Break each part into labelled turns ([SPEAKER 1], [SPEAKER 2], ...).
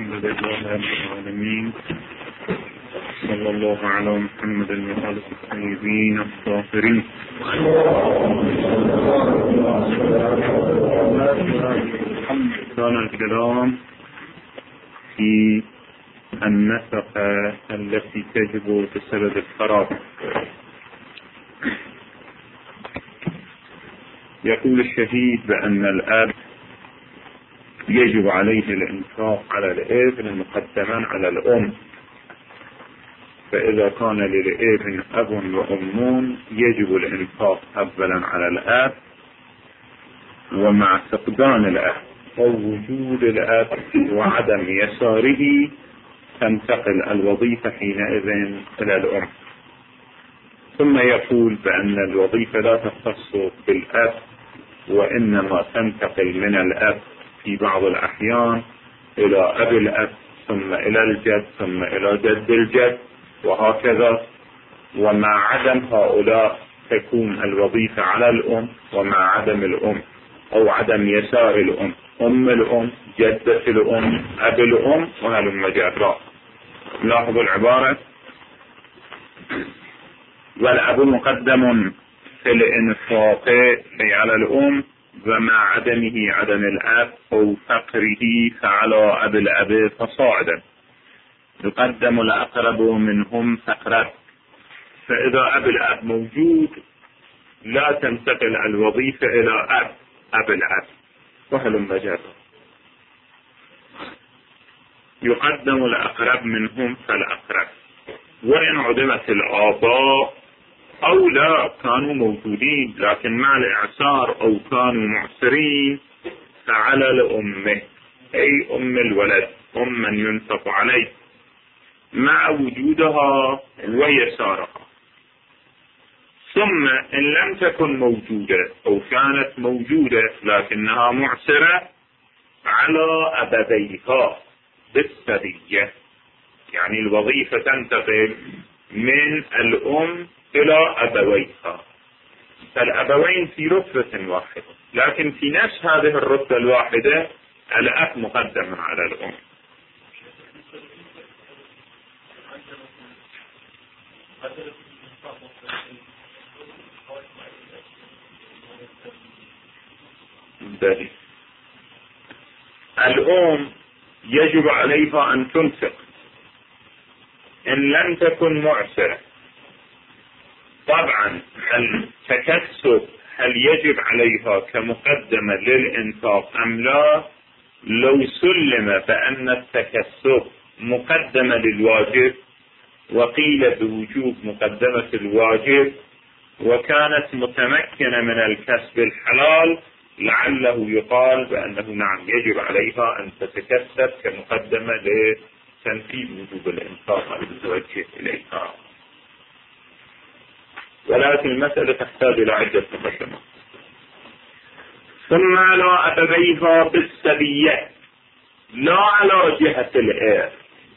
[SPEAKER 1] الحمد لله رب العالمين، صلى الله على محمد وآله الطيبين الطاهرين. كان الكلام في النفقة التي تجب بسبب الخراب. يقول الشهيد بأن الأب يجب عليه الإنفاق على الابن مقدما على الأم، فإذا كان للابن أب وأم يجب الإنفاق أولا على الأب، ومع فقدان الأب أو وجود الأب وعدم يساره تنتقل الوظيفة حينئذ إلى الأم. ثم يقول بأن الوظيفة لا تختص بالأب، وإنما تنتقل من الأب في بعض الأحيان إلى أب الأب، ثم إلى الجد، ثم إلى جد الجد، وهكذا. ومع عدم هؤلاء تكون الوظيفة على الأم، ومع عدم الأم أو عدم يسار الأم أم الأم، جدة الأم، أب الأم، وهلم جرا. لاحظوا العبارة: والأب مقدم في الإنفاق أي على الأم، ومع عدمه عدم الأب أو فقره فعلى أب الأب فصاعدا. يقدم الأقرب منهم فقرا. فإذا أب الأب موجود لا تنتقل الوظيفة إلى أب الأب، وهلم جرا. يقدم الأقرب منهم فالأقرب. وإن عدمت الآباء أو لا كانوا موجودين لكن مع الإعسار أو كانوا معسرين فعلى الأم، أي أم الولد، أم من ينفق عليه مع وجودها ويسارها. ثم إن لم تكن موجودة أو كانت موجودة لكنها معسرة على أبويها بالسرية، يعني الوظيفة تنتقل من الأم إلى أبويها، فالأبوين في رتبة واحدة، لكن في نفس هذه الرتبة الواحدة الأب مقدم على الأم. الأم يجب عليها أن تنفق إن لم تكن معسرة. طبعا التكسب هل يجب عليها كمقدمة للإنفاق أم لا؟ لو سلم بأن التكسب مقدمة للواجب وقيل بوجوب مقدمة الواجب وكانت متمكنة من الكسب الحلال، لعله يقال بأنه نعم يجب عليها أن تتكسب كمقدمة لتنفيذ وجوب الإنفاق المتوجه إليها. ولكن المسألة تحتاج إلى عدة مقدمات. ثم على أبويها بالسبية، لا على جهة الإرث،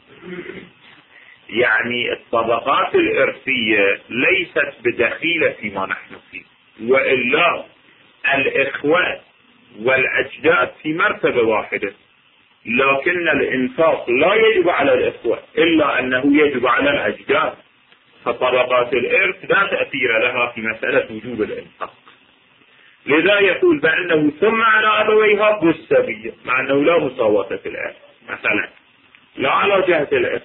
[SPEAKER 1] يعني الطبقات الإرثية ليست بدخيلة فيما نحن فيه، وإلا الإخوة والأجداد في مرتبة واحدة، لكن الإنفاق لا يجب على الإخوة إلا أنه يجب على الأجداد، فطبقات الإرث لا تأثير لها في مسألة وجوب الإنفاق. لذا يقول بأنه ثم على أبويها بالسبية، مع أنه لا مساواة في الإرث، مثلا لا على جهة الإرث.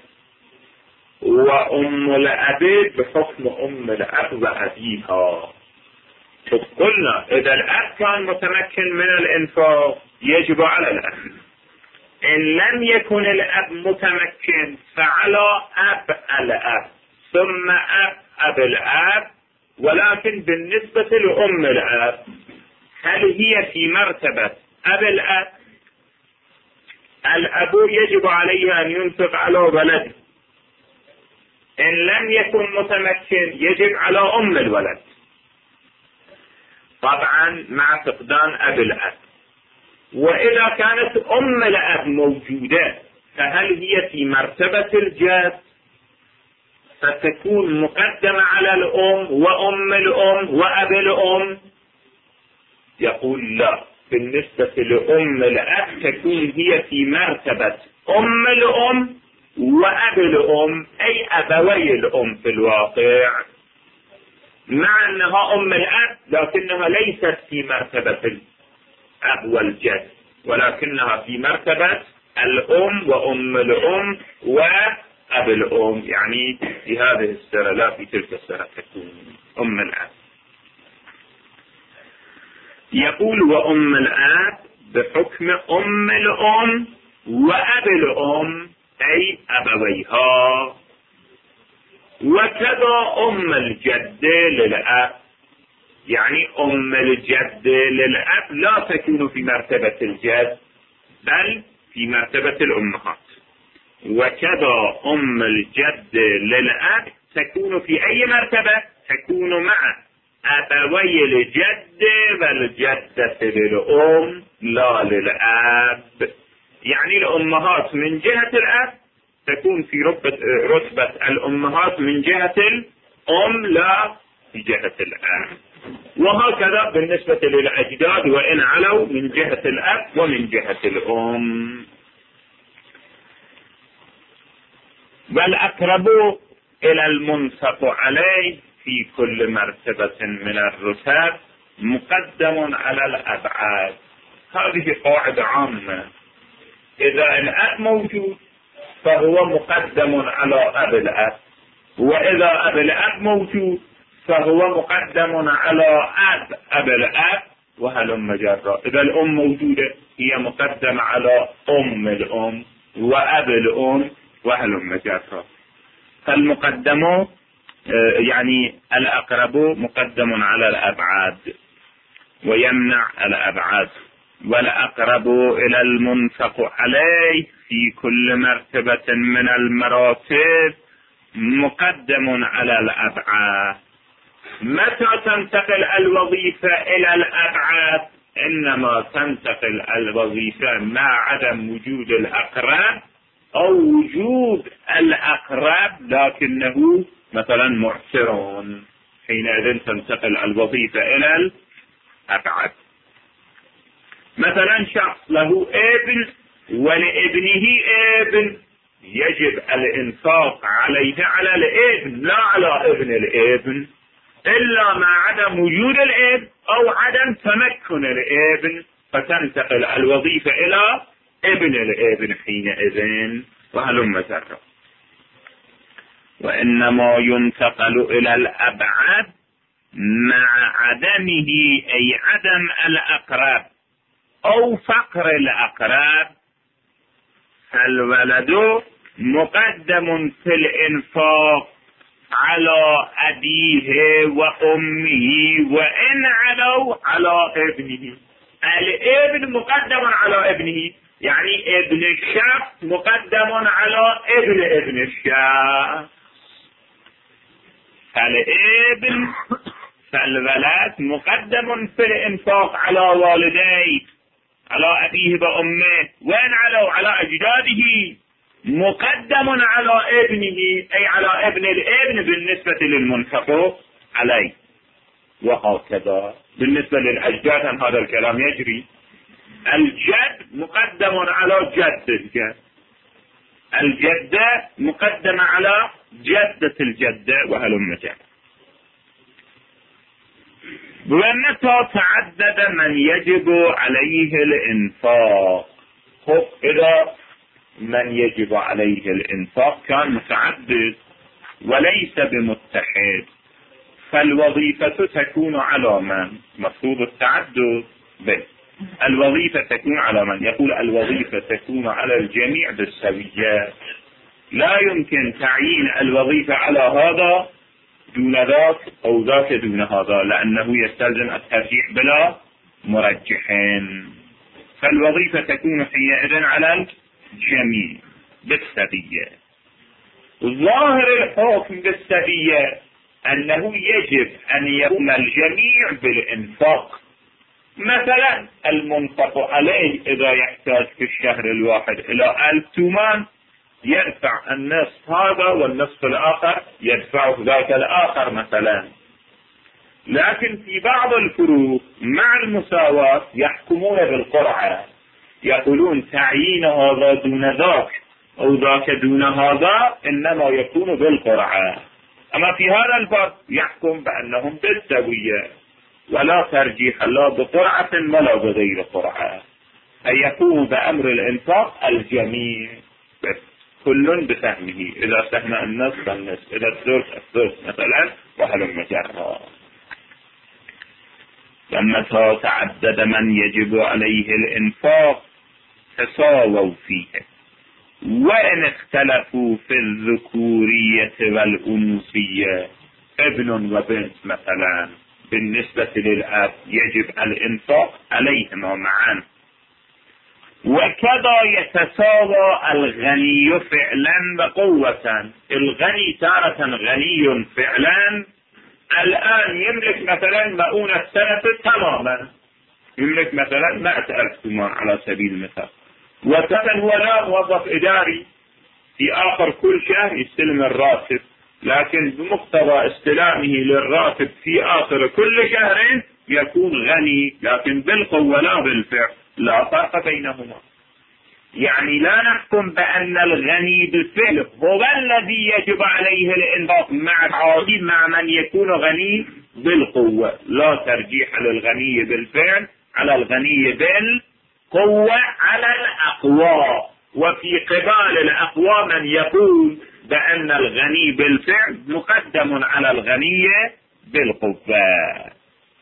[SPEAKER 1] وأم الأب بحكم أم الأب وأبيها. قلنا إذا الأب كان متمكن من الإنفاق يجب على الأب، إن لم يكن الأب متمكن فعلى أب الأب، ثم أب الأب. ولكن بالنسبة لأم الأب هل هي في مرتبة أب الأب؟ الأب يجب عليه أن ينفق على ولده، إن لم يكن متمكن يجب على أم الولد، طبعا مع فقدان أب الأب. وإذا كانت أم الأب موجودة فهل هي في مرتبة الجد؟ فتكون مقدمة على الأم وأم الأم وأب الأم. يقول لا، بالنسبة لأم الأب تكون هي في مرتبة أم الأم وأب الأم أي أبوي الأم في الواقع، مع أنها أم الأب لكنها ليست في مرتبة الأب والجد، ولكنها في مرتبة الأم وأم الأم وأب الأم، يعني في هذه السنة لا في تلك السنة تكون أم الأب. يقول وأم الأب بحكم أم الأم وأب الأم أي أبويها، وكذا أم الجد للأب، يعني أم الجد للأب لا تكون في مرتبة الجد بل في مرتبة الأمهات، وكذا أم الجد للأب تكون في أي مرتبة؟ تكون مع أبوي الجد والجدة للأم لا للأب، يعني الأمهات من جهة الأب تكون في رتبة الأمهات من جهة الأم لا في جهة الأب، وهكذا بالنسبة للأجداد وإن علوا من جهة الأب ومن جهة الأم. والأقرب إلى المنفق عليه في كل مرتبة من الرتب مقدم على الأبعاد. هذه قاعدة عامة، إذا الأب موجود فهو مقدم على أب الأب، وإذا أب الأب موجود فهو مقدم على أب الأب، وهلم جرا. إذا الأم موجودة هي مقدمة على أم الأم وأب الأم وهلم جرا. فالمقدم يعني الأقرب مقدم على الأبعاد ويمنع الأبعاد، والأقرب إلى المنفق عليه في كل مرتبة من المراتب مقدم على الأبعاد. متى تنتقل الوظيفة إلى الأبعاد؟ إنما تنتقل الوظيفة مع عدم وجود الأقرب أو وجود الأقرب لكنه مثلا معسر، حينئذ تنتقل الوظيفة إلى الأبعاد. مثلا شخص له ابن ولابنه ابن، يجب الإنفاق عليه على الابن لا على ابن الابن، إلا مع عدم وجود الابن أو عدم تمكن الابن، فتنتقل الوظيفة إلى ابن الابن حينئذ وهلم جرا. وإنما ينتقل إلى الأبعد مع عدمه أي عدم الأقرب أو فقر الأقرب، فالولد مقدم في الإنفاق على أبيه وأمه وإن علوا على ابنه. الابن مقدم على ابنه، يعني ابن الشخص مقدم على ابن الشخص. فالولد مقدم في الإنفاق على والديه على أبيه وأمه، وإن علوا على أجداده مقدم على ابنه أي على ابن الابن بالنسبة للمنفق عليه. وهكذا بالنسبة للأجداد هذا الكلام يجري، الجد مقدم على جد الجد، الجدة مقدمة على جدة الجدة وهلم جرا. ومتى تعدد من يجب عليه الإنفاق؟ إذا من يجب عليه الإنفاق كان متعدد وليس بمتحد، فالوظيفة تكون على من؟ مفروض التعدد به، الوظيفة تكون على من؟ يقول الوظيفة تكون على الجميع بالسوية، لا يمكن تعيين الوظيفة على هذا دون ذاك أو ذاك دون هذا، لأنه يستلزم الترجيح بلا مرجحين. فالوظيفة تكون حينئذ على الجميع بالسوية. ظاهر الحكم بالسوية أنه يجب أن يكون الجميع بالإنفاق. مثلا المنفق عليه إذا يحتاج في الشهر الواحد إلى 1000 تومان، يدفع النصف هذا والنصف الآخر يدفعه ذاك الآخر مثلا. لكن في بعض الفروق مع المساواة يحكمون بالقرعة، يقولون تعيين هذا دون ذاك أو ذاك دون هذا إنما يكون بالقرعة. أما في هذا الباب يحكم بأنهم بالسوية، ولا ترجيح لا بقرعة ولا بغير قرعة، أي يقوم بأمر الإنفاق الجميع بس كل بسهمه، إذا سهم النصف فالنصف، إذا الثلث مثلا، وهلم جرا. فمتى تعدد من يجب عليه الإنفاق تساووا فيه، وإن اختلفوا في الذكورية والأنوثية، ابن وبنت مثلا بالنسبة للأب يجب الإنفاق عليهما معا. وكذا يتساوى الغني فعلا وقوة، الغني تارة غني فعلا، الآن يملك مثلا مؤونة السنة تماما، يملك مثلا 100,000 تومان على سبيل المثال، وتارة هو لا موظف إداري في آخر كل شهر يستلم الراتب، لكن بمقتضى استلامه للراتب في آخر كل شهر يكون غني، لكن بالقوة لا بالفعل، لا فرق بينهما. يعني لا نحكم بأن الغني بالفعل هو الذي يجب عليه الإنفاق مع من يكون غني بالقوة، لا ترجيح للغني بالفعل على الغني بالقوة على الأقوى. وفي قبال الأقوى من يقول بأن الغني بالفعل مقدم على الغني بالقوة.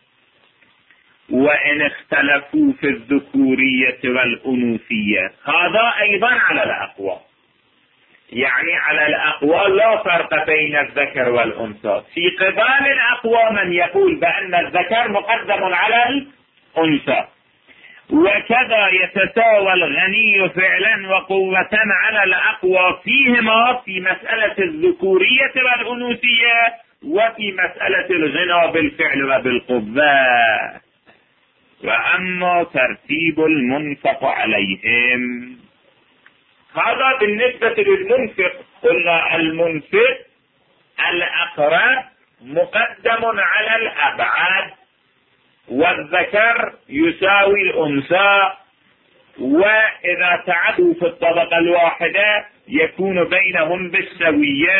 [SPEAKER 1] وإن اختلفوا في الذكورية والأنوثية، هذا أيضا على الأقوى، يعني على الأقوى لا فرق بين الذكر والأنثى. في قبال الأقوى من يقول بأن الذكر مقدم على الأنثى. وكذا يتساوى الغني فعلا وقوة على الأقوى فيهما في مسألة الذكورية والأنوثية، وفي مسألة الغنى بالفعل وبالقوة. وأما ترتيب المنفق عليهم، هذا بالنسبة للمنفق. قلنا المنفق الأقرب مقدم على الأبعد، والذكر يساوي الأنثى، وإذا تعدوا في الطبقة الواحدة يكون بينهم بالسوية،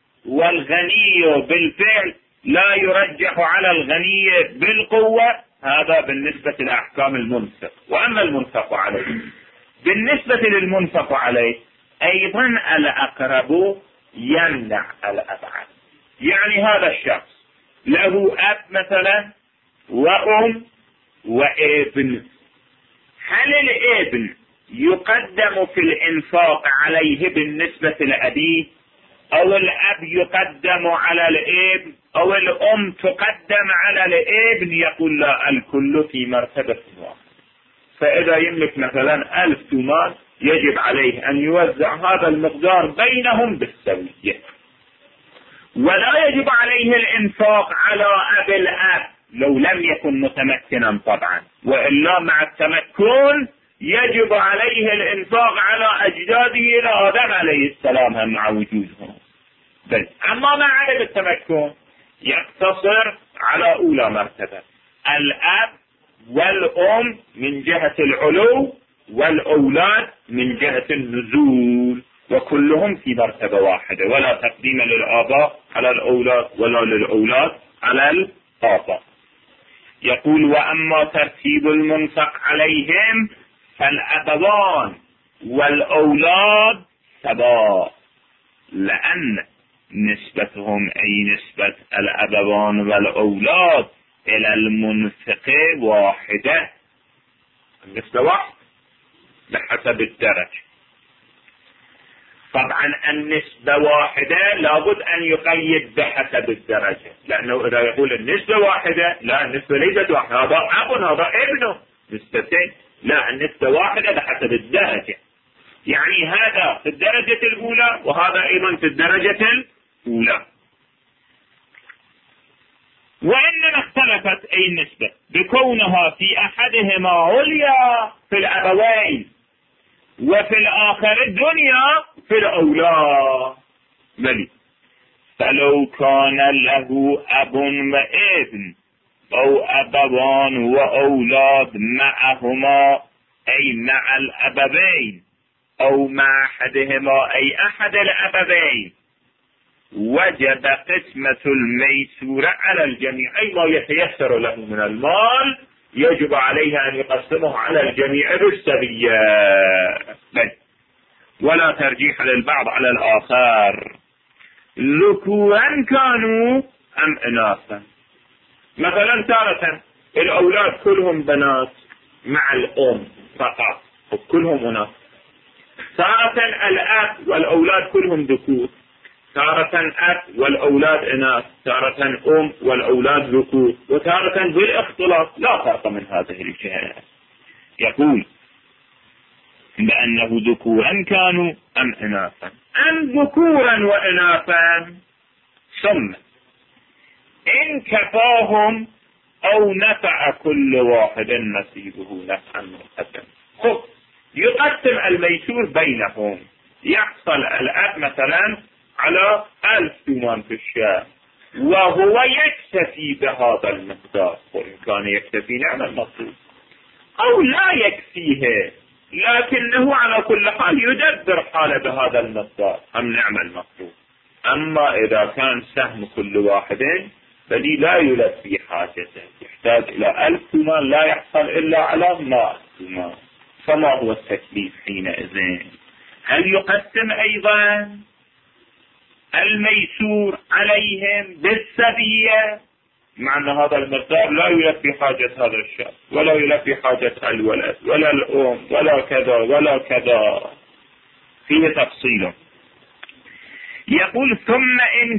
[SPEAKER 1] والغني بالفعل لا يرجح على الغني بالقوة. هذا بالنسبة لأحكام المنفق. وأما المنفق عليه، بالنسبة للمنفق عليه أيضا الأقرب يمنع الأبعد. يعني هذا الشخص له أب مثلا وأم وابن، هل الابن يقدم في الإنفاق عليه بالنسبة لأبيه، أو الأب يقدم على الابن، أو الأم تقدم على الابن؟ يقول لا، الكل في مرتبة واحدة. فإذا يملك مثلا 1000 تومان يجب عليه أن يوزع هذا المقدار بينهم بالسوية، ولا يجب عليه الإنفاق على أب الأب لو لم يكن متمكنا طبعا، وإلا مع التمكن يجب عليه الإنفاق على أجداده إلى آدم عليه السلام مع وجودهم. بل أما مع عدم التمكن يقتصر على أولى مرتبة، الأب والأم من جهة العلو، والأولاد من جهة النزول، وكلهم في مرتبة واحدة، ولا تقديم للآباء على الأولاد ولا للأولاد على الآباء. يقول وأما ترتيب المنفق عليهم فالأبوان والأولاد سواء، لأن نسبتهم أي نسبة الأبوان والأولاد إلى المنفق واحدة، النسبة واحد بحسب الدرجة. طبعا النسبة واحدة لابد أن يقيد بحسب الدرجة، لأنه إذا يقول النسبة واحدة، لا، النسبة ليست واحدة، هذا أب هذا ابنه، نسبتين. لا، النسبة واحدة بحسب الدرجة، يعني هذا في الدرجة الأولى وهذا أيضا في الدرجة الأولى. وإنما اختلفت أي النسبة بكونها في أحدهما عليا في الأبوين وفي الآخر الدنيا في الأولاد. بلي فلو كان له أب وابن أو أبوان وأولاد معهما أي مع الأبوين أو مع أحدهما أي أحد الأبوين، وجب قسمة الميسور على الجميع، أي ما يتيسر له من المال يجب عليه أن يقسمه على الجميع بالسوية، ولا ترجيح للبعض على الآخر، ذكورا كانوا أم إناثا. مثلا تارة الأولاد كلهم بنات مع الأم فقط وكلهم أناث، تارة الأب والأولاد كلهم ذكور، تارة أب والأولاد إناث، تارة أم والأولاد ذكور، وتارة بالاختلاط، لا فرق من هذه الجهات. يقول بأنه ذكورا كانوا أم إناثا، أم ذكورا وإناثا، ثم إن كفاهم أو نفع كل واحد نصيبه نفعا مقدما. يقسم الميسور بينهم، يحصل الأب مثلا على 1000 تومان في الشهر وهو يكتفي بهذا المقدار، وإن كان يكتفي نعم المطلوب، أو لا يكفيه لكنه على كل حال يدبر حاله بهذا المقدار، أم نعم المطلوب. أما إذا كان سهم كل واحد فلي لا يلبي حاجته، يحتاج إلى 1000 تومان لا يحصل إلا على 100 تومان، فما هو التكليف حينئذ؟ هل يقسم أيضا الميسور عليهم بالسبية، مع أن هذا المقدار لا يلبي حاجة هذا الشخص ولا يلبي حاجة الولد ولا الأم ولا كذا ولا كذا، فيه تفصيل. يقول ثم إن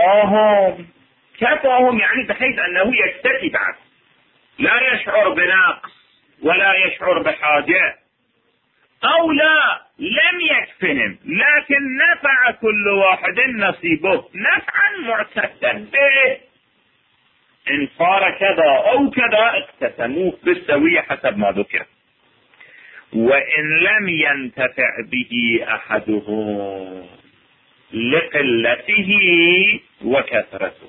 [SPEAKER 1] كفاهم يعني بحيث أنه يكتفي بعد، لا يشعر بنقص ولا يشعر بحاجة، أو لا لم يكفهم لكن نفع كل واحد نصيبه نفعا معتدا به، إن صار كذا أو كذا اقتسموه بالسوية حسب ما ذكر. وإن لم ينتفع به أحدهم لقلته وكثرته،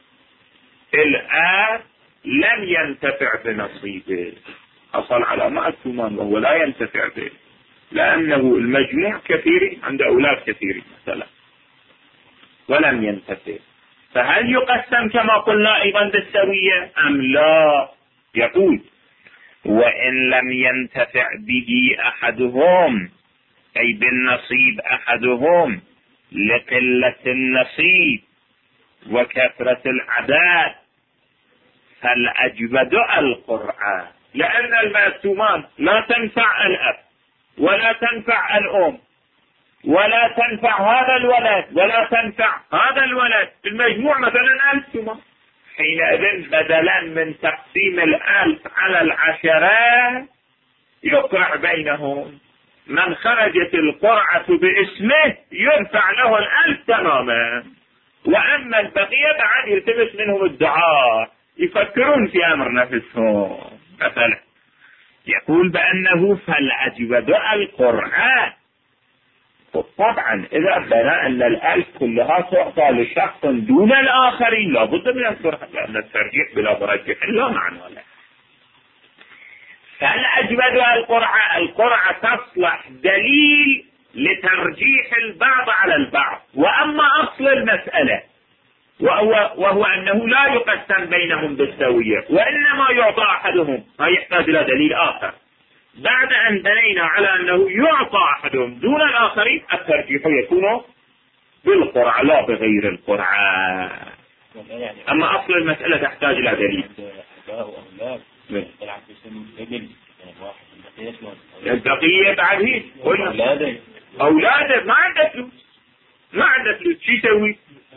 [SPEAKER 1] الآن لم ينتفع بنصيبه، حصل على 100 تومان وهو لا ينتفع به لأنه المجموع كثير عند أولاد كثير مثلا ولم ينتفع، فهل يقسم كما قلنا أيضا بالسوية أم لا؟ يقول وإن لم ينتفع به أحدهم أي بالنصيب أحدهم لقلة النصيب وكثرة العدد فالأجود القرعة، لأن المقسومان لا تنفع الأب ولا تنفع الأم ولا تنفع هذا الولد ولا تنفع هذا الولد، المجموع مثلا 1000 تومان، حينئذ بدلا من تقسيم 1000 على 10 يقرع بينهم، من خرجت القرعة باسمه يرفع له 1000 تماما، وأما البقية بعد يلتمس منهم الدعاء، يفكرون في أمر نفسهم مثلا. يقول بأنه فالأجود القرعة، طبعا إذا بنى أن 1000 كلها تعطى لشخص دون الآخرين لابد من القرعة، لأن الترجيح بلا مرجح لا معنى له. فالأجود القرعة تصلح دليل لترجيح البعض على البعض، وأما أصل المسألة وهو أنه لا يقسم بينهم بالسوية وإنما يعطى أحدهم، ما يحتاج إلى دليل آخر. بعد أن بنينا على أنه يعطى أحدهم دون الآخرين الترجيح يكون بالقرعة لا بغير القرعة، أما أصل المسألة تحتاج إلى دليل. البقية بعد هيك أولاده ما عنده فلوس شو يسوي؟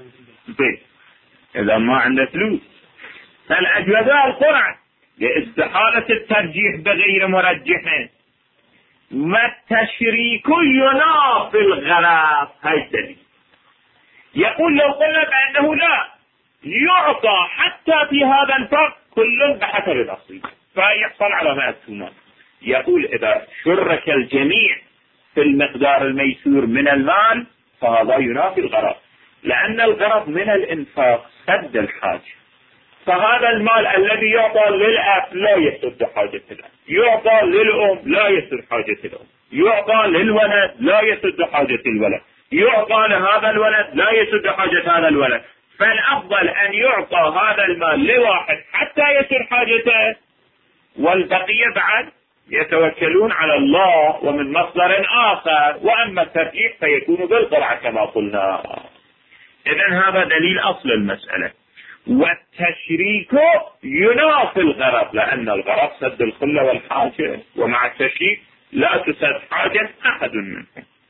[SPEAKER 1] إذا ما عنده فلوس فالأجود القرعة لاستحالة الترجيح بغير مرجح، والتشريك ينافي الغرض. هاي الدليل. يقول لو قلنا بأنه لا يعطى حتى في هذا الفرق كل بحسب النصيب فيحصل على 100 تومان، يقول إذا شرك الجميع في المقدار الميسور من المال فهذا ينافي الغرض، لأن الغرض من الإنفاق سد الحاجة، فهذا المال الذي يعطى للأب لا يسد حاجة الأب، يعطى للأم لا يسد حاجة الأم، يعطى للولد لا يسد حاجة الولد، يعطى لهذا الولد لا يسد حاجة هذا الولد. فالأفضل أن يعطى هذا المال لواحد حتى يسد حاجته، والبقية بعد يتوكلون على الله ومن مصدر آخر. وأما الترجيح فيكون بالقرعة كما قلنا. إذن هذا دليل أصل المسألة. والتشريك ينافي الغرض، لأن الغرض سد الخلة والحاجة، ومع التشريك لا تسد حاجة أحد منهم.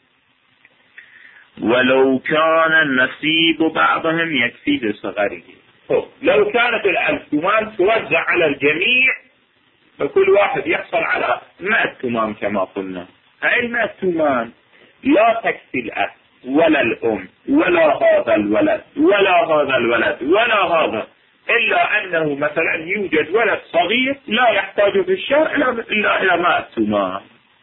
[SPEAKER 1] ولو كان النصيب بعضهم يكفي لصغره. لو كانت التمام توزع على الجميع فكل واحد يحصل على 100 تمام كما قلنا. هاي 100 تمام لا تكفي الأب ولا الأم ولا هذا الولد ولا هذا الولد ولا هذا، إلا أنه مثلا يوجد ولد صغير لا يحتاج في الشهر إلا إلى 100 تمام.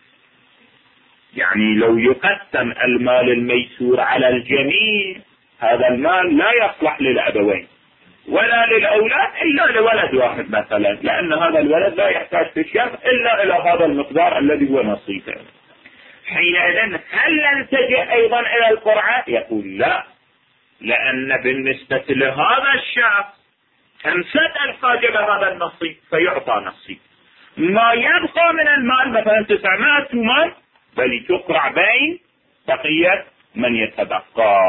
[SPEAKER 1] يعني لو يقسم المال الميسور على الجميع هذا المال لا يصلح للأبوين ولا للأولاد إلا لولد واحد مثلا، لأن هذا الولد لا يحتاج في الشهر إلا إلى هذا المقدار الذي هو نصيبه. حينئذ هل نلتجئ أيضا إلى القرعة؟ يقول لا، لأن بالنسبة لهذا الشخص تنسد الحاجة بهذا النصيب فيعطى نصيب. ما يبقى من المال مثلا 900 تمام بل تقرع بين بقية من يتبقى.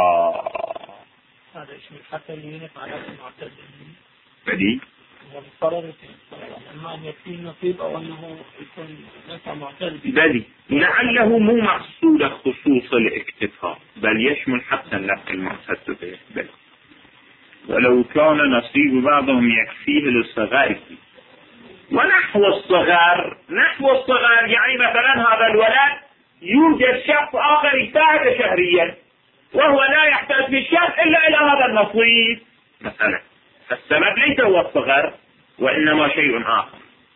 [SPEAKER 2] هذا اسم حتى ينف على المعتد
[SPEAKER 1] بدي
[SPEAKER 2] وبالقرار اما ان يكفي النصيب او انه يكون نفع معتد
[SPEAKER 1] بدي لعله مو مقصود خصوص الاكتفاء بل يشمل حتى النفع المعتد به. بل ولو كان نصيب بعضهم يكفيه للصغار. ونحو الصغار يعني مثلا هذا الولد يوجد شخص آخر يساعد شهريا وهو لا يحتاج في الشهر إلا إلى هذا النصيب مثلا. السبب ليس هو الصغر وإنما شيء آخر.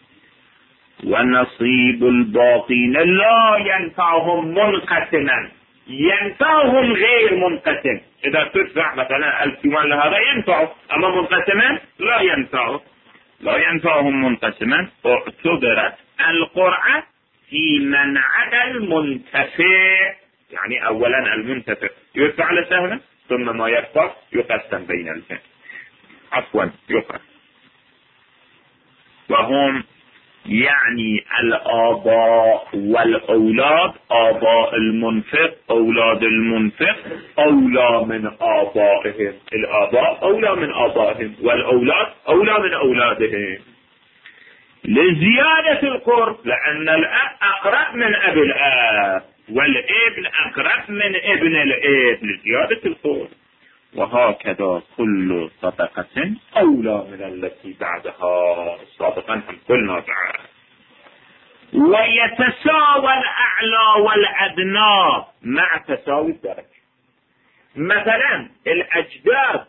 [SPEAKER 1] والنصيب الباقين لا ينفعهم منقسما، ينفعهم غير منقسم. إذا تدفع مثلا 1000 تمام لهذا ينفعه، أما منقسما لا ينفعهم منقسما. اعتبرت القرعة في من عدا المنتفع. يعني أولا المنتفع يدفع لسهمه ثم ما يبقى يقسم بين الجميع. يقسم. وهم يعني الآباء والأولاد. آباء المنفق أولاد المنفق أولى من آبائهم. الآباء أولى من آبائهم والأولاد أولى من أولادهم لزيادة القرب، لأن الأب أقرب من أب الأب والابن أقرب من ابن الابن لزيادة القرب. وهكذا كل صدقة أولى من التي بعدها. صادقا هم قلنا بعد. ويتساوى الأعلى والأدنى مع تساوي الدرجة. مثلا الأجداد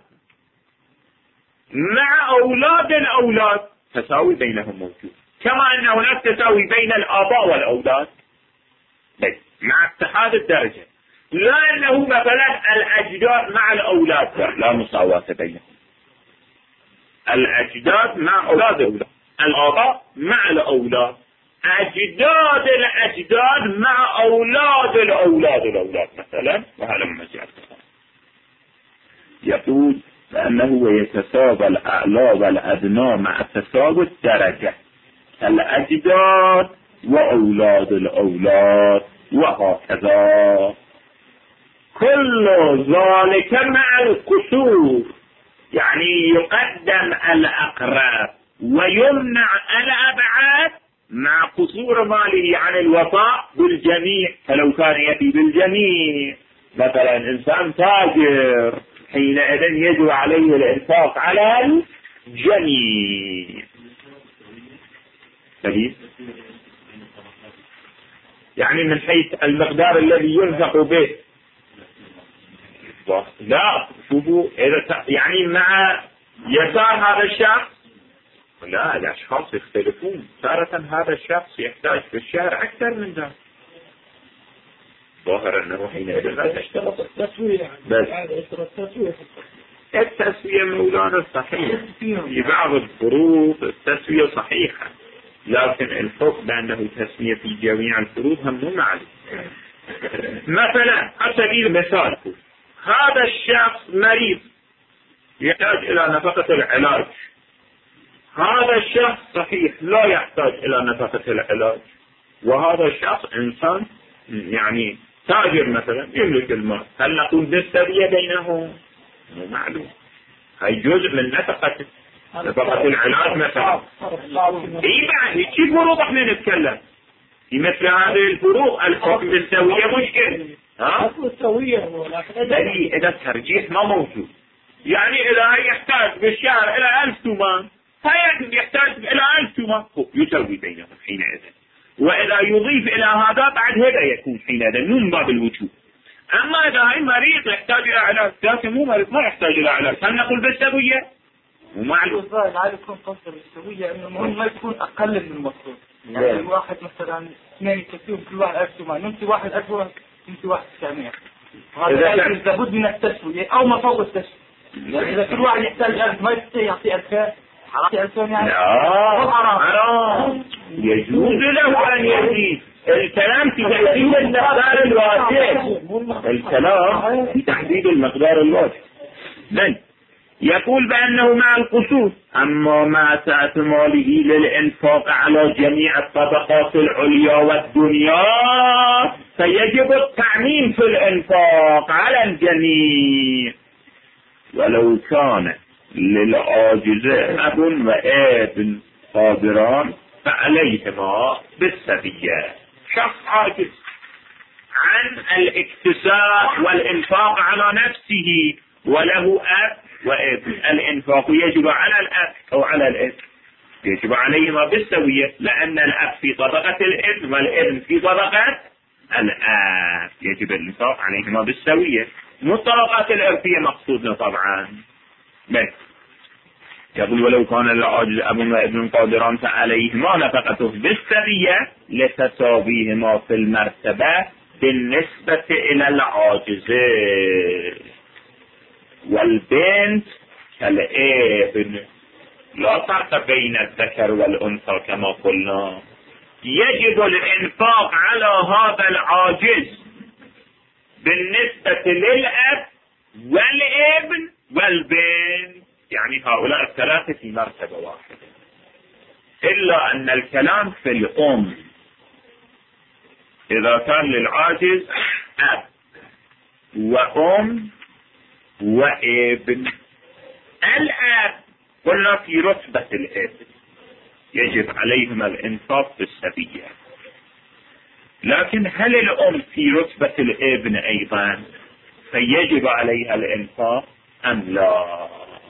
[SPEAKER 1] مع أولاد الأولاد تساوي بينهم موجود، كما أن هناك تساوي بين الآباء والأولاد مع اتحاد الدرجة. لا أنه مثلا الأجداد مع الأولاد لا مساواة بينهم. الأجداد مع أولاد الأولاد، الآباء مع الأولاد، أجداد الأجداد مع أولاد الأولاد مثلا. وهذا مجال يقول لأنه يتساوى الأعلى والأدنى مع تساوي الدرجة، الأجداد وأولاد الأولاد وهكذا. كل ذلك مع القصور، يعني يقدم الأقرب ويمنع الأبعد مع قصور ماله عن الوفاء بالجميع. فلو كان يفي بالجميع مثلا إنسان تاجر حينئذ يجب عليه الإنفاق على الجميع. يعني من حيث المقدار الذي ينفق به لا شوفوا يعني مع يسار هذا الشخص لا الأشخاص يختلفون. تارة هذا الشخص يحتاج في الشهر أكثر من ذلك. ظاهر أنه حينئذ لا تشترط التسوية. بس التسوية مولانا صحيح، في بعض الفروض التسوية صحيحة، لكن الحكم بأنه تسوية في جميع الفروض هم مو معلوم. مثلا على سبيل المثال، هذا الشخص مريض يحتاج إلى نفقة العلاج، هذا الشخص صحيح لا يحتاج إلى نفقة العلاج، وهذا الشخص إنسان يعني تاجر مثلا يملك المال، هل نقول بالسوية بينهم؟ مو معلوم، هاي جزء من نفقة العلاج مثلا. اي بعد هيك فروض احنا نتكلم في مثل هذه الفروض، الحكم بالسوية مشكل. بل اذا الترجيح ما موجود، يعني اذا يحتاج بالشهر الى 1000 تومان، هاي يحتاج الى 1000 تومان يسوي بينهم حينئذ، واذا يضيف الى هذا بعد هذا يكون حينئذ من باب الوجوب. اما اذا هاي مريض يحتاج الى علاج، لكن مو مريض ما يحتاج الى علاج، هل نقول بالسوية؟ ومعلوم
[SPEAKER 2] لا يكون قصر السوية انه المهم ما يكون اقل من المطلوب. يعني الواحد مثلا 2 يكتبون كل واحد 1000 تومان، نمشي واحد 1000 نمشي واحد 900، هذا لابد من التسوية او ما فوق التسوية. يعني اذا كل واحد يحتاج 1000 ما يستطيع يعطي 2000 يعني
[SPEAKER 1] حرام. يجوز له ان يزيد. الكلام في تحديد المقدار الواجب، الكلام في تحديد المقدار الواجب. بل يقول بأنه مع القصور، أما مع سعة ماله للإنفاق على جميع الطبقات العليا والدنيا فيجب التعميم في الإنفاق على الجميع، ولو كان للعاجز أب وابن قادران فعليهما بالسبية. شخص عاجز عن الاكتساب والإنفاق على نفسه وله أب وابن، الإنفاق يجب على الأب أو على الابن، يجب عليهما بالسوية، لأن الأب في طبقة الابن والابن في طبقة الأب، يجب الإنفاق عليهما بالسوية. مو الطبقات الإرثية مقصودنا طبعا. بس يقول ولو كان للعاجز أب وابن قادران فعليهما نفقته بالسوية لتساويهما في المرتبة بالنسبة إلى العاجز، والبنت كالابن، لا فرق بين الذكر والأنثى كما قلنا. يجب الإنفاق على هذا العاجز بالنسبة للأب والابن والبنت، يعني هؤلاء الثلاثة في مرتبة واحدة، إلا أن الكلام في الأم. إذا كان للعاجز أب وأم وابن، الأب قلنا في رتبة الابن يجب عليهما الإنفاق بالسبية، لكن هل الأم في رتبة الابن أيضا فيجب عليها الإنفاق أم لا؟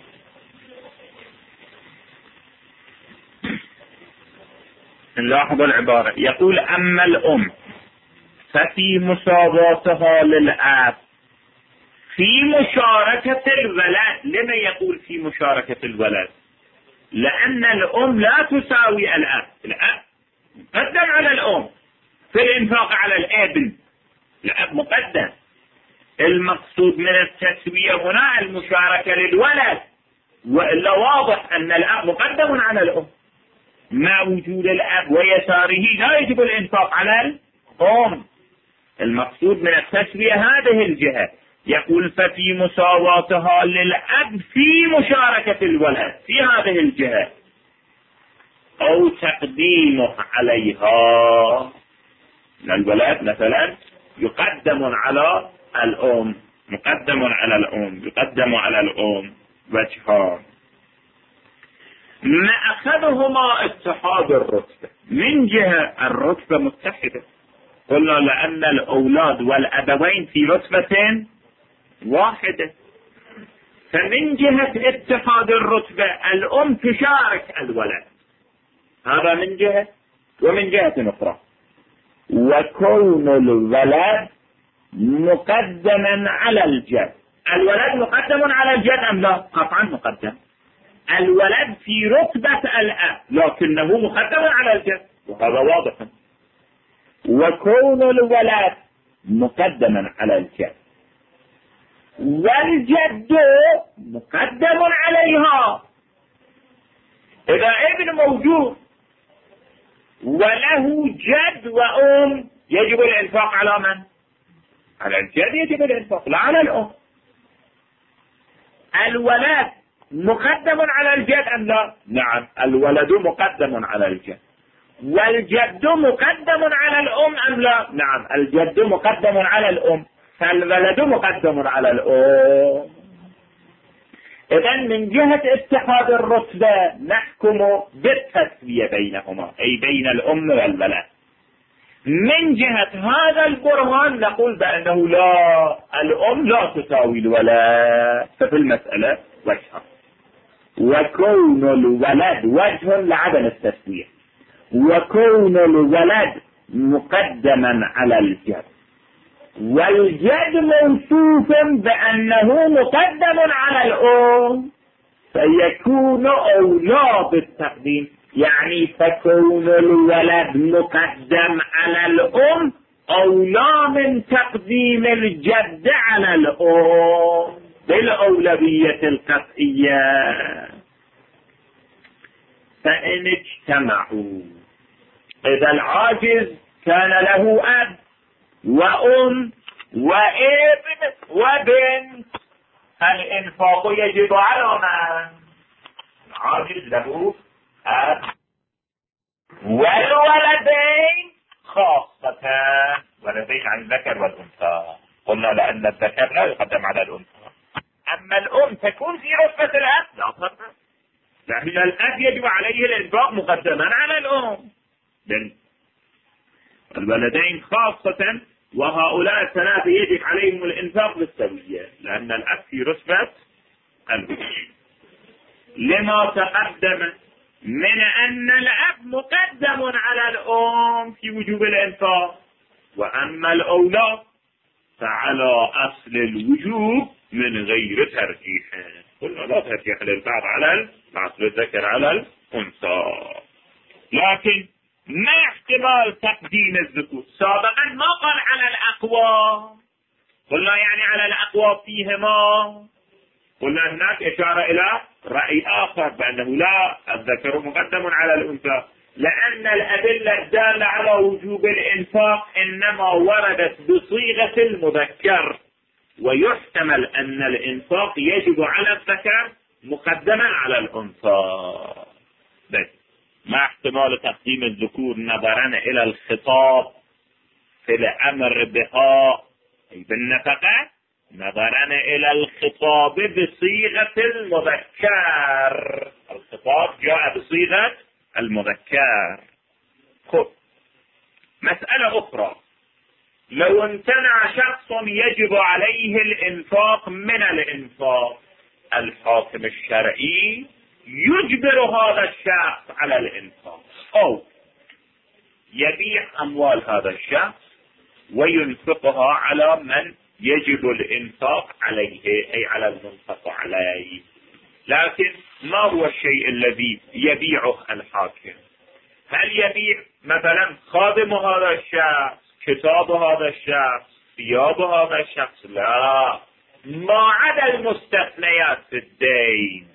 [SPEAKER 1] نلاحظ العبارة، يقول أما الأم ففي مساواتها للأب في مشاركة الولد. لما يقول في مشاركة الولد؟ لأن الأم لا تساوي الأب، الأب مقدم على الأم في الإنفاق على الابن، الأب مقدم. المقصود من التسوية هنا المشاركة للولد، وإلا واضح أن الأب مقدم على الأم، مع وجود الأب ويساره لا يجب الإنفاق على الأم. المقصود من التسوية هذه الجهة. يقول ففي مساواتها للأب في مشاركة الولد في هذه الجهة، أو تقديمه عليها. الولد مثلا يقدم على الأم، مقدم على الأم، يقدم على الأم وجهان. مأخذهما اتحاد الرتبة، من جهة الرتبة متحدة، قلنا لأن الأولاد والأبوين في رتبة واحدة، فمن جهة اتحاد الرتبة الأم تشارك الولد، هذا من جهة. ومن جهة أخرى وكون الولد مقدما على الجد، الولد مقدم على الجد أم لا؟ قطعا مقدم. الولد في رتبة الأب لكنه مقدم على الجد، وهذا واضح. وكون الولد مقدما على الجد والجد مقدم عليها. إذا ابن موجود وله جد وأم يجب الإنفاق على من؟ على الجد يجب الإنفاق، لا على الأم. الولد مقدم على الجد أم لا؟ نعم، الولد مقدم على الجد. والجد مقدم على الأم أم لا؟ نعم، الجد مقدم على الأم، فالولد مقدم على الأم. إذن من جهة اتحاد الرتبة نحكم بالتسوية بينهما، أي بين الأم والولد. من جهة هذا البرهان نقول بأنه لا، الأم لا تساوي الولد. ففي المسألة وجهان، وكون الولد وجه لعدم التسوية، وكون الولد مقدما على الجد، والجد موصوف بأنه مقدم على الأم، فيكون أولى بالتقديم. يعني فكون الولد مقدم على الأم أولى من تقديم الجد على الأم بالأولوية القطعية. فإن اجتمعوا، إذا العاجز كان له أب وأم وابن وبنت، الإنفاق يجب على من؟ العاجز له أب والولدين خاصة، ولدين عن الذكر والأنثى. قلنا لأن الذكر لا يقدم على الأنثى. أما الأم تكون في رتبة الأب لا فرق، لأن الأب يجب عليه الإنفاق مقدما على الأم. الولدين خاصة، وهؤلاء الثلاثة يجب عليهم الإنفاق بالسوية، لأن الأب في رتبة الأم. لما تقدم من أن الأب مقدم على الأم في وجوب الإنفاق، وأما الأولاد فعلى أصل الوجوب من غير ترجيح. قلنا لا ترجيح للبعض على الأصل، الذكر على الأنثى. لكن ما احتمال تقديم الذكور؟ سابقا ما قال على الأقوى، قلنا يعني على الأقوى فيهما. قلنا هناك إشارة إلى رأي آخر بأنه لا، الذكر مقدم على الأنثى، لأن الأدلة الدالة على وجوب الإنفاق إنما وردت بصيغة المذكر، ويحتمل أن الإنفاق يجب على الذكر مقدما على الأنثى. بس ما احتمال تقديم الذكور نظرا إلى الخطاب في الأمر بها أي بالنفقة، نظرا إلى الخطاب بصيغة المذكر. الخطاب جاء بصيغة المذكر. خب مسألة أخرى، لو امتنع شخص يجب عليه الإنفاق من الإنفاق، الحاكم الشرعي يجبر هذا الشخص على الإنفاق، أو يبيع أموال هذا الشخص وينفقها على من يجب الإنفاق عليه، أي على المنفق عليه. لكن ما هو الشيء الذي يبيعه الحاكم؟ هل يبيع مثلا خادم هذا الشخص، كتاب هذا الشخص، ثياب هذا الشخص؟ لا، ما عدا المستثنيات في الدين.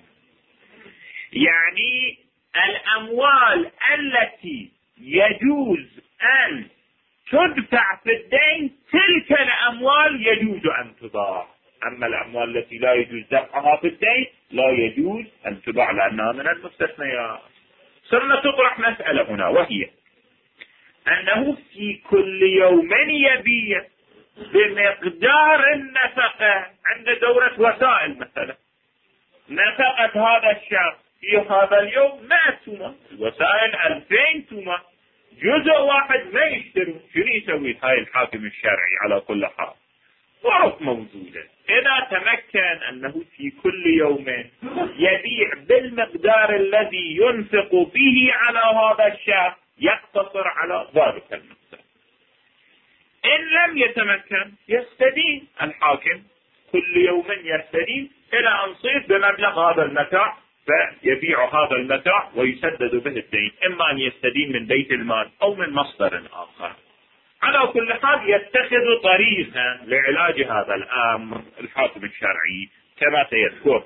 [SPEAKER 1] يعني الأموال التي يجوز أن تدفع في الدين تلك الأموال يجوز أن تباع، أما الأموال التي لا يجوز دفعها في الدين لا يجوز أن تباع لأنها من المستثنيات. ثم تطرح مسألة هنا، وهي أنه في كل يوم يبيع بمقدار النفقة. عند دورة وسائل مثلا، نفقة هذا الشخص في هذا اليوم 100 تومة، الوسائل 2000 تومة، جزء واحد ما يشترون. شنو يسوي هاي الحاكم الشرعي؟ على كل حال ظروف موجودة. إذا تمكن أنه في كل يوم يبيع بالمقدار الذي ينفق به على هذا الشخص يقتصر على ذلك المقدار. إن لم يتمكن يستدين الحاكم، كل يوم يستدين إلى أن يصير بمبلغ هذا المتاع، فيبيع هذا المتاع ويسدد به الدين، إما أن يستدين من بيت المال أو من مصدر آخر. على كل حال يتخذ طريقا لعلاج هذا الأمر الحاكم الشرعي كما سيذكر.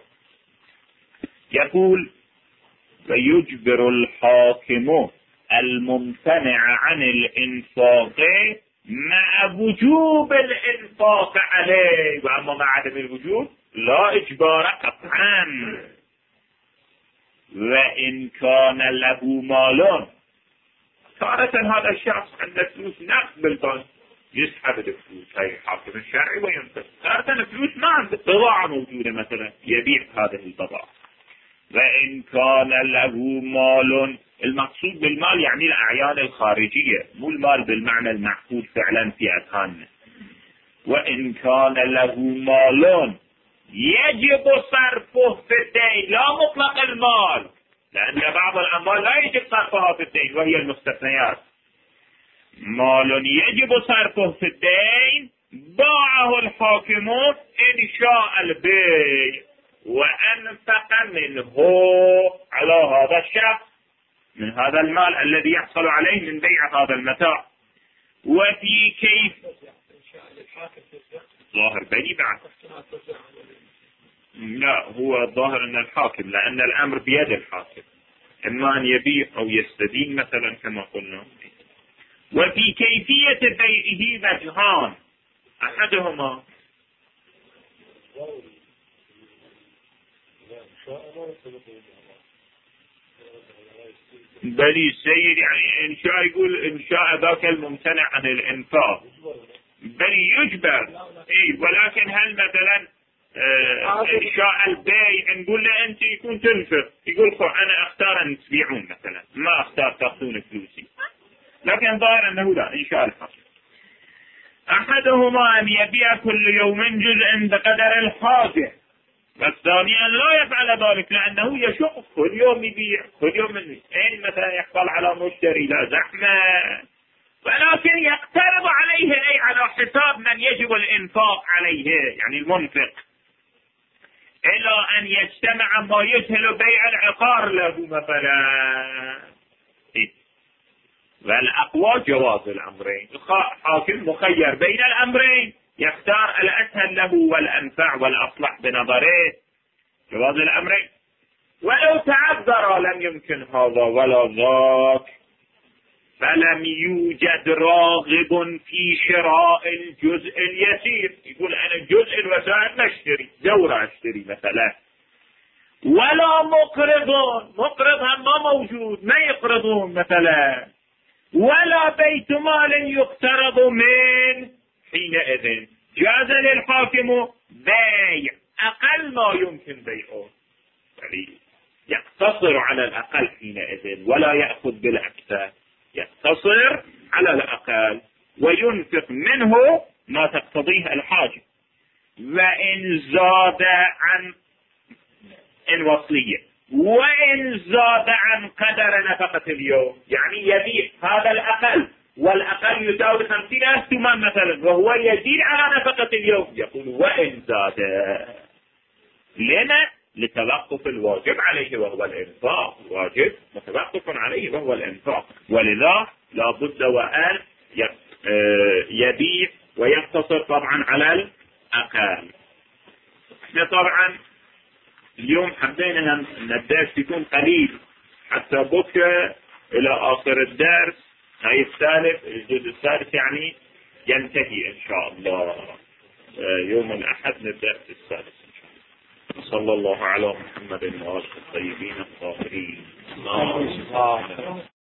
[SPEAKER 1] يقول: فيجبر الحاكم الممتنع عن الإنفاق مع وجوب الإنفاق عليه، وأما مع عدم الوجوب لا إجبار قطعا. وإن كان له مال، تارة هذا الشخص عنده فلوس نقد بالبنك يسحب الفلوس هاي الحاكم الشرعي وينفق. تارة فلوس ما عنده، بضاعة موجودة مثلا يبيع هذه البضاعة. وإن كان له مال، المقصود بالمال يعني الأعيان الخارجية، مو المال بالمعنى المعقول فعلا في أذهاننا. وإن كان له مال يجب صرفه في الدين، لا مطلق المال، لأن بعض الأموال لا يجب صرفها في الدين وهي المستثنيات. مال يجب صرفه في الدين باعه الحاكم إن شاء البيع وأنفق منه على هذا الشخص من هذا المال الذي يحصل عليه من بيع هذا المتاع. وفي كيف ظاهر بني بعد، لا هو الظاهر أن الحاكم، لأن الأمر بيد الحاكم، إما أن يبيع أو يستدين مثلا كما قلنا. وفي كيفية بيعه وجهان، أحدهما بل السيد يعني إن شاء يقول إن شاء ذاك الممتنع عن الإنفاق بل يجبر، ولكن هل مثلا إن شاء البيع نقول له أنت يكون تنفق، يقول أنا أختار أن تبيعون مثلا، ما أختار تأخذون فلوسي، لكن ظاهر أنه لا إن شاء الله. أحدهما أن يبيع كل يوم جزءا بقدر الحاجة، والثاني أن لا يفعل ذلك لأنه يشق كل يوم يبيع كل يوم أين مثلا يحصل على مشتري لا زحمة، ولكن يقترض عليه أي على حساب من يجب الإنفاق عليه يعني المنفق، إلى أن يجتمع ما يسهل بيع العقار له مثلا. والأقوى جواز الأمرين، الحاكم مخير بين الأمرين يختار الأسهل له والأنفع والأصلح بنظره، جواز الأمرين. ولو تعذر لم يمكن هذا ولا ذاك، فلم يوجد راغب في شراء الجزء اليسير، يقول أنا الجزء الوسائل ما اشتري، دورة اشتري مثلا، ولا مقرض هم ما موجود ما يقرضون مثلا، ولا بيت مال يقترض من، حينئذ جاز للحاكم بيع أقل ما يمكن بيعه، يعني يقتصر على الأقل حينئذ ولا يأخذ بالأكثر، يقتصر على الأقل وينفق منه ما تقتضيه الحاجة. وإن زاد عن الوصية وإن زاد عن قدر نفقة اليوم، يعني يبيع هذا الأقل والأقل يساوي 50,000 ثمان مثلا وهو يزيد على نفقة اليوم، يقول وإن زاد، لما؟ لتوقف الواجب عليه وهو الإنفاق، واجب متوقف عليه وهو الإنفاق، ولذا لا بد وأن يبيع ويقتصر طبعا على الأقل. احنا طبعا اليوم حبينا ان الدرس يكون قليل حتى بكره الى اخر الدرس هاي الثالث الجزء الثالث يعني ينتهي ان شاء الله يوم الاحد نبدا السادس ان شاء الله. صلى الله على محمد وآله الطيبين الطاهرين.